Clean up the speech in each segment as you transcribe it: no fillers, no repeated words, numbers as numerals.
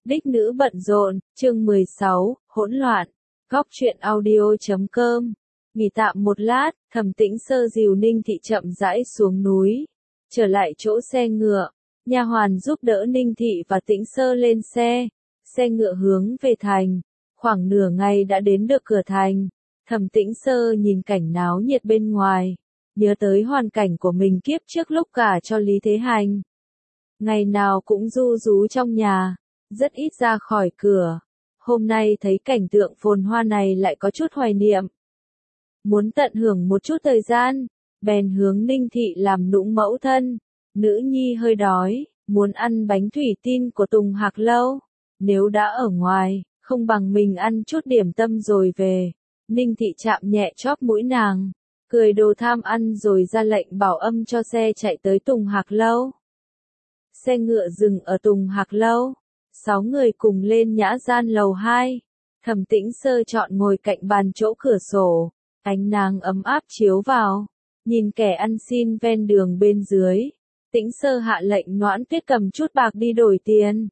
Đích nữ bận rộn, chương 16, hỗn loạn. Góc truyện audio.com. Nghỉ tạm một lát, Thẩm Tĩnh Sơ dìu Ninh Thị chậm rãi xuống núi, trở lại chỗ xe ngựa. Nha hoàn giúp đỡ Ninh Thị và Tĩnh Sơ lên xe. Xe ngựa hướng về thành. Khoảng nửa ngày đã đến được cửa thành. Thẩm Tĩnh Sơ nhìn cảnh náo nhiệt bên ngoài, nhớ tới hoàn cảnh của mình kiếp trước lúc gả cho Lý Thế Hành. Ngày nào cũng ru rú trong nhà, rất ít ra khỏi cửa. Hôm nay thấy cảnh tượng phồn hoa này lại có chút hoài niệm. Muốn tận hưởng một chút thời gian, bèn hướng Ninh Thị làm nũng mẫu thân. Nữ nhi hơi đói, muốn ăn bánh thủy tinh của Tùng Hạc Lâu. Nếu đã ở ngoài, không bằng mình ăn chút điểm tâm rồi về. Ninh Thị chạm nhẹ chóp mũi nàng, cười đồ tham ăn rồi ra lệnh bảo âm cho xe chạy tới Tùng Hạc Lâu. Xe ngựa dừng ở Tùng Hạc Lâu. 6 người cùng lên nhã gian lầu 2. Thẩm Tĩnh Sơ chọn ngồi cạnh bàn chỗ cửa sổ. Ánh nắng ấm áp chiếu vào. Nhìn kẻ ăn xin ven đường bên dưới. Tĩnh Sơ hạ lệnh Noãn Tuyết cầm chút bạc đi đổi tiền.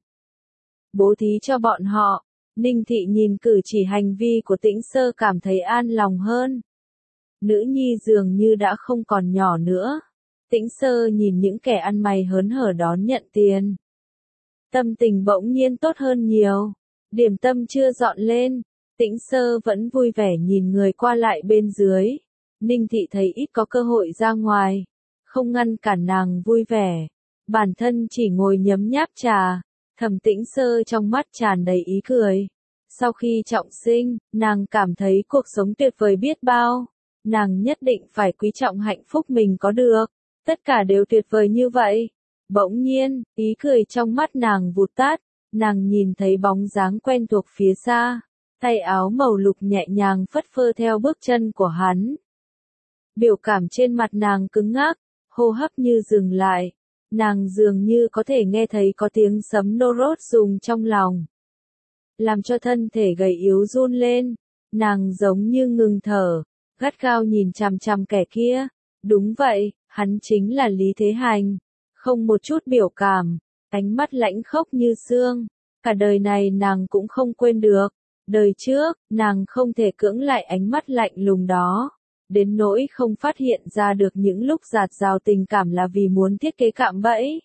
Bố thí cho bọn họ. Ninh Thị nhìn cử chỉ hành vi của Tĩnh Sơ cảm thấy an lòng hơn. Nữ nhi dường như đã không còn nhỏ nữa. Tĩnh Sơ nhìn những kẻ ăn mày hớn hở đón nhận tiền. Tâm tình bỗng nhiên tốt hơn nhiều. Điểm tâm chưa dọn lên. Tĩnh Sơ vẫn vui vẻ nhìn người qua lại bên dưới. Ninh Thị thấy ít có cơ hội ra ngoài. Không ngăn cản nàng vui vẻ. Bản thân chỉ ngồi nhấm nháp trà. Thẩm Tĩnh Sơ trong mắt tràn đầy ý cười. Sau khi trọng sinh, nàng cảm thấy cuộc sống tuyệt vời biết bao. Nàng nhất định phải quý trọng hạnh phúc mình có được. Tất cả đều tuyệt vời như vậy. Bỗng nhiên, ý cười trong mắt nàng vụt tắt. Nàng nhìn thấy bóng dáng quen thuộc phía xa. Tay áo màu lục nhẹ nhàng phất phơ theo bước chân của hắn. Biểu cảm trên mặt nàng cứng ngắc, hô hấp như dừng lại. Nàng dường như có thể nghe thấy có tiếng sấm nô rốt rùng trong lòng. Làm cho thân thể gầy yếu run lên. Nàng giống như ngừng thở, gắt gao nhìn chằm chằm kẻ kia. Đúng vậy, hắn chính là Lý Thế Hành. Không một chút biểu cảm, ánh mắt lãnh khốc như xương. Cả đời này nàng cũng không quên được. Đời trước, nàng không thể cưỡng lại ánh mắt lạnh lùng đó. Đến nỗi không phát hiện ra được những lúc dạt dào tình cảm là vì muốn thiết kế cạm bẫy.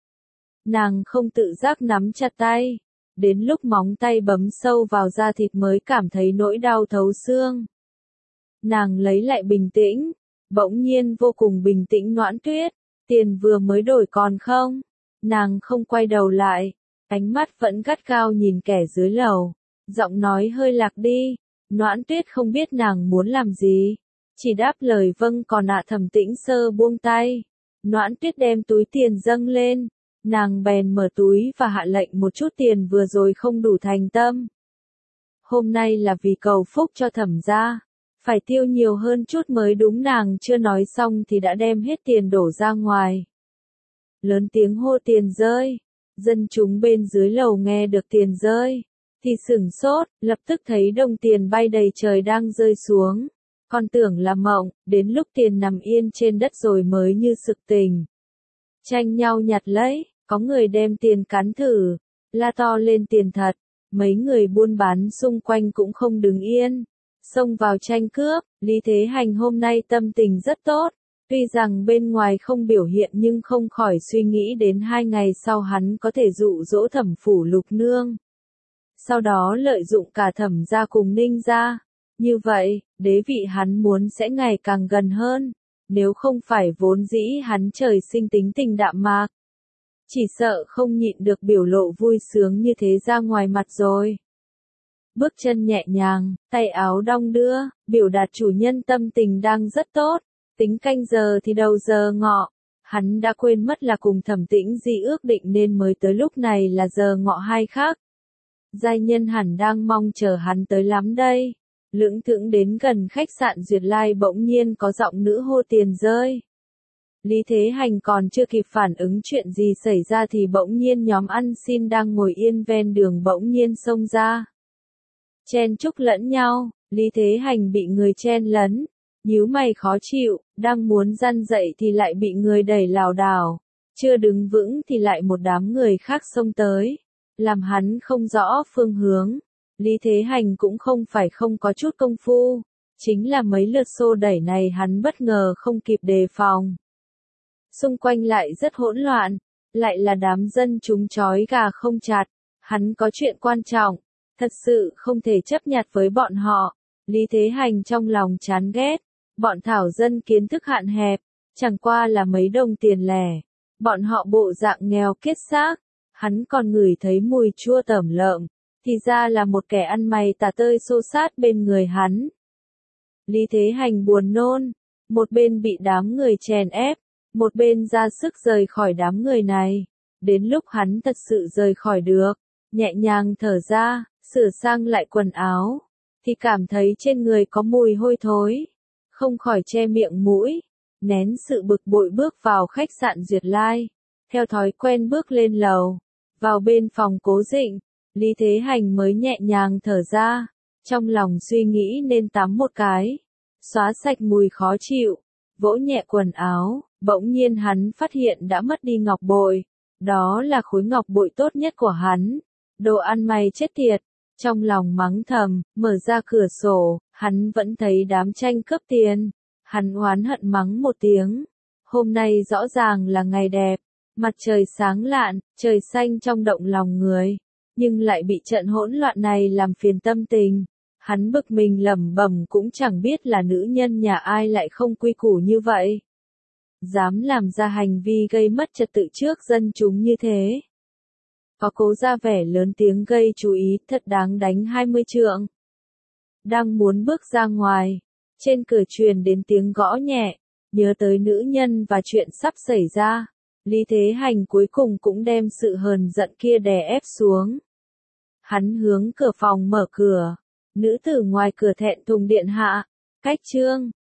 Nàng không tự giác nắm chặt tay. Đến lúc móng tay bấm sâu vào da thịt mới cảm thấy nỗi đau thấu xương. Nàng lấy lại bình tĩnh. Bỗng nhiên vô cùng bình tĩnh. Noãn Tuyết, tiền vừa mới đổi còn không? Nàng không quay đầu lại. Ánh mắt vẫn gắt gao nhìn kẻ dưới lầu. Giọng nói hơi lạc đi. Noãn Tuyết không biết nàng muốn làm gì. Chỉ đáp lời vâng còn ạ. Thẩm Tĩnh Sơ buông tay. Noãn Tuyết đem túi tiền dâng lên. Nàng bèn mở túi và hạ lệnh một chút tiền vừa rồi không đủ thành tâm. Hôm nay là vì cầu phúc cho Thẩm gia. Phải tiêu nhiều hơn chút mới đúng. Nàng chưa nói xong thì đã đem hết tiền đổ ra ngoài. Lớn tiếng hô tiền rơi. Dân chúng bên dưới lầu nghe được tiền rơi thì sửng sốt, lập tức thấy đồng tiền bay đầy trời đang rơi xuống. Còn tưởng là mộng, đến lúc tiền nằm yên trên đất rồi mới như sực tỉnh. Tranh nhau nhặt lấy, có người đem tiền cắn thử, la to lên tiền thật. Mấy người buôn bán xung quanh cũng không đứng yên, xông vào tranh cướp. Lý Thế Hành hôm nay tâm tình rất tốt. Tuy rằng bên ngoài không biểu hiện nhưng không khỏi suy nghĩ đến 2 ngày sau hắn có thể dụ dỗ Thẩm phủ Lục nương. Sau đó lợi dụng cả Thẩm gia cùng Ninh gia. Như vậy, đế vị hắn muốn sẽ ngày càng gần hơn. Nếu không phải vốn dĩ hắn trời sinh tính tình đạm mạc, chỉ sợ không nhịn được biểu lộ vui sướng như thế ra ngoài mặt rồi. Bước chân nhẹ nhàng, tay áo đong đưa, biểu đạt chủ nhân tâm tình đang rất tốt. Tính canh giờ thì đầu giờ ngọ. Hắn đã quên mất là cùng Thẩm Tĩnh Di ước định nên mới tới lúc này là giờ ngọ 2 khác. Giai nhân hẳn đang mong chờ hắn tới lắm đây. Lững thững đến gần khách sạn Duyệt Lai bỗng nhiên có giọng nữ hô tiền rơi. Lý Thế Hành còn chưa kịp phản ứng chuyện gì xảy ra thì bỗng nhiên nhóm ăn xin đang ngồi yên ven đường bỗng nhiên xông ra. Chen chúc lẫn nhau, Lý Thế Hành bị người chen lấn. Nhíu mày khó chịu, đang muốn răn dậy thì lại bị người đẩy lảo đảo. Chưa đứng vững thì lại một đám người khác xông tới. làm hắn không rõ phương hướng. Lý Thế Hành cũng không phải không có chút công phu, chính là mấy lượt xô đẩy này hắn bất ngờ không kịp đề phòng. Xung quanh lại rất hỗn loạn, lại là đám dân chúng trói gà không chặt, hắn có chuyện quan trọng, thật sự không thể chấp nhặt với bọn họ. Lý Thế Hành trong lòng chán ghét, bọn thảo dân kiến thức hạn hẹp, chẳng qua là mấy đồng tiền lẻ, bọn họ bộ dạng nghèo kiết xác, hắn còn ngửi thấy mùi chua tởm lợm, thì ra là một kẻ ăn mày tà tơi xô sát bên người hắn. Lý Thế Hành buồn nôn, một bên bị đám người chèn ép, một bên ra sức rời khỏi đám người này. Đến lúc hắn thật sự rời khỏi được, nhẹ nhàng thở ra, sửa sang lại quần áo, thì cảm thấy trên người có mùi hôi thối, không khỏi che miệng mũi, nén sự bực bội bước vào khách sạn Duyệt Lai, theo thói quen bước lên lầu, vào bên phòng Cố Dịnh, Lý Thế Hành mới nhẹ nhàng thở ra, trong lòng suy nghĩ nên tắm một cái, xóa sạch mùi khó chịu, vỗ nhẹ quần áo, bỗng nhiên hắn phát hiện đã mất đi ngọc bội, đó là khối ngọc bội tốt nhất của hắn, đồ ăn mày chết tiệt. Trong lòng mắng thầm, mở ra cửa sổ, hắn vẫn thấy đám tranh cướp tiền. Hắn oán hận mắng một tiếng. Hôm nay rõ ràng là ngày đẹp, mặt trời sáng lạn, trời xanh trong động lòng người. Nhưng lại bị trận hỗn loạn này làm phiền tâm tình. Hắn bực mình lẩm bẩm cũng chẳng biết là nữ nhân nhà ai lại không quy củ như vậy. Dám làm ra hành vi gây mất trật tự trước dân chúng như thế. Có Cố ra vẻ lớn tiếng gây chú ý, thật đáng đánh 20 trượng. Đang muốn bước ra ngoài, trên cửa truyền đến tiếng gõ nhẹ, nhớ tới nữ nhân và chuyện sắp xảy ra. Lý Thế Hành cuối cùng cũng đem sự hờn giận kia đè ép xuống. Hắn hướng cửa phòng mở cửa, nữ tử ngoài cửa thẹn thùng điện hạ, cách trương,